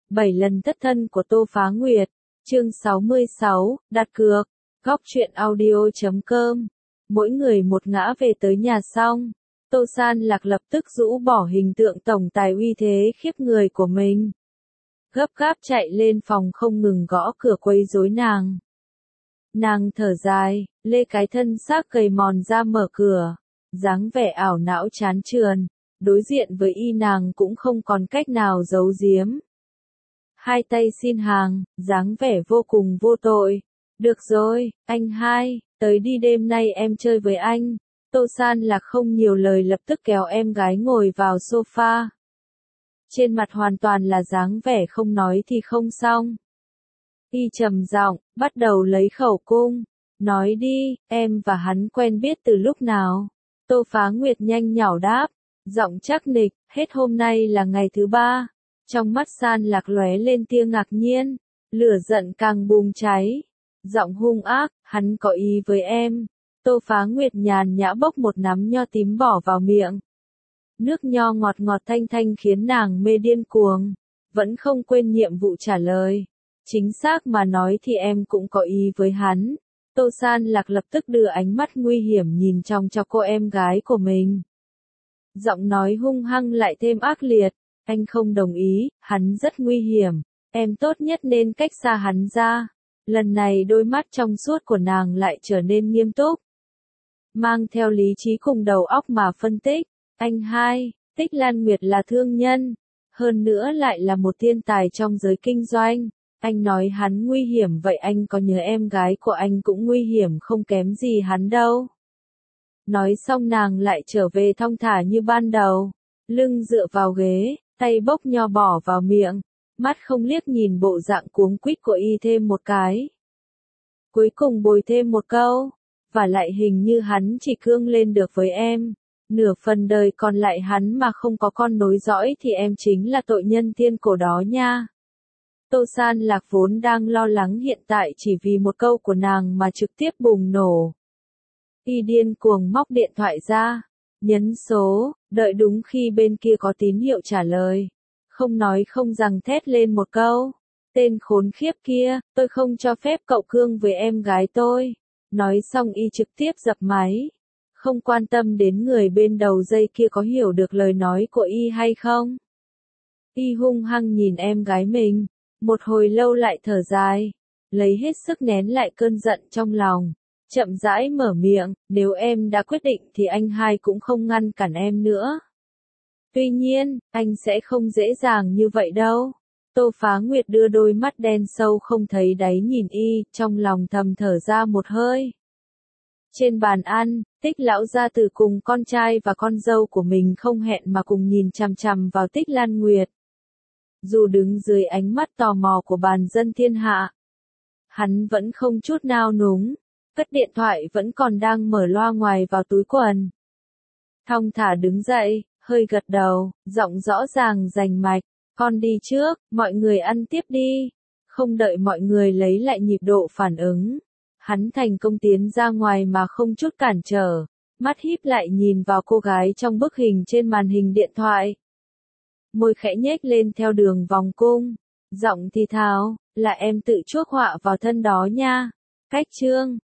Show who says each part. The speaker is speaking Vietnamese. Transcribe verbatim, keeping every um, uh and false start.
Speaker 1: bảy lần thất thân của Tô Phá Nguyệt, chương sáu mươi sáu, đặt cược, góc truyện audio chấm com. Mỗi người một ngã về tới nhà xong, Tô San Lạc lập tức rũ bỏ hình tượng tổng tài uy thế khiếp người của mình. Gấp gáp chạy lên phòng không ngừng gõ cửa quấy rối nàng. Nàng thở dài, lê cái thân xác gầy mòn ra mở cửa, dáng vẻ ảo não chán chường, đối diện với y nàng cũng không còn cách nào giấu giếm. Hai tay xin hàng, dáng vẻ vô cùng vô tội. Được rồi, anh hai, tới đi đêm nay em chơi với anh. Tô San Lạc không nhiều lời lập tức kéo em gái ngồi vào sofa. Trên mặt hoàn toàn là dáng vẻ không nói thì không xong. Y trầm giọng, bắt đầu lấy khẩu cung. Nói đi, em và hắn quen biết từ lúc nào? Tô Phá Nguyệt nhanh nhảu đáp, giọng chắc nịch, hết hôm nay là ngày thứ ba. Trong mắt San Lạc lóe lên tia ngạc nhiên, lửa giận càng bùng cháy. Giọng hung ác, hắn có ý với em. Tô Phá Nguyệt nhàn nhã bốc một nắm nho tím bỏ vào miệng. Nước nho ngọt ngọt thanh thanh khiến nàng mê điên cuồng, vẫn không quên nhiệm vụ trả lời. Chính xác mà nói thì em cũng có ý với hắn. Tô San Lạc lập tức đưa ánh mắt nguy hiểm nhìn trong cho cô em gái của mình. Giọng nói hung hăng lại thêm ác liệt, anh không đồng ý, hắn rất nguy hiểm, em tốt nhất nên cách xa hắn ra. Lần này đôi mắt trong suốt của nàng lại trở nên nghiêm túc. Mang theo lý trí cùng đầu óc mà phân tích, anh hai, Tích Lan Nguyệt là thương nhân, hơn nữa lại là một thiên tài trong giới kinh doanh. Anh nói hắn nguy hiểm vậy anh có nhớ em gái của anh cũng nguy hiểm không kém gì hắn đâu. Nói xong nàng lại trở về thong thả như ban đầu, lưng dựa vào ghế, tay bốc nho bỏ vào miệng, mắt không liếc nhìn bộ dạng cuống quýt của y thêm một cái. Cuối cùng bồi thêm một câu, và lại hình như hắn chỉ cương lên được với em, nửa phần đời còn lại hắn mà không có con nối dõi thì em chính là tội nhân thiên cổ đó nha. Tô San Lạc vốn đang lo lắng hiện tại chỉ vì một câu của nàng mà trực tiếp bùng nổ. Y điên cuồng móc điện thoại ra, nhấn số, đợi đúng khi bên kia có tín hiệu trả lời. Không nói không rằng thét lên một câu. Tên khốn khiếp kia, tôi không cho phép cậu cương với em gái tôi. Nói xong y trực tiếp dập máy. Không quan tâm đến người bên đầu dây kia có hiểu được lời nói của y hay không. Y hung hăng nhìn em gái mình. Một hồi lâu lại thở dài, lấy hết sức nén lại cơn giận trong lòng, chậm rãi mở miệng, nếu em đã quyết định thì anh hai cũng không ngăn cản em nữa. Tuy nhiên, anh sẽ không dễ dàng như vậy đâu. Tô Phá Nguyệt đưa đôi mắt đen sâu không thấy đáy nhìn y, trong lòng thầm thở ra một hơi. Trên bàn ăn, Tích lão gia tử cùng con trai và con dâu của mình không hẹn mà cùng nhìn chằm chằm vào Tích Lan Nguyệt. Dù đứng dưới ánh mắt tò mò của bàn dân thiên hạ, hắn vẫn không chút nao núng, cất điện thoại vẫn còn đang mở loa ngoài vào túi quần. Thong thả đứng dậy, hơi gật đầu, giọng rõ ràng rành mạch, con đi trước, mọi người ăn tiếp đi. Không đợi mọi người lấy lại nhịp độ phản ứng, hắn thành công tiến ra ngoài mà không chút cản trở, mắt híp lại nhìn vào cô gái trong bức hình trên màn hình điện thoại. Môi khẽ nhếch lên theo đường vòng cung, giọng thì thào, là em tự chuốc họa vào thân đó nha. Cách chương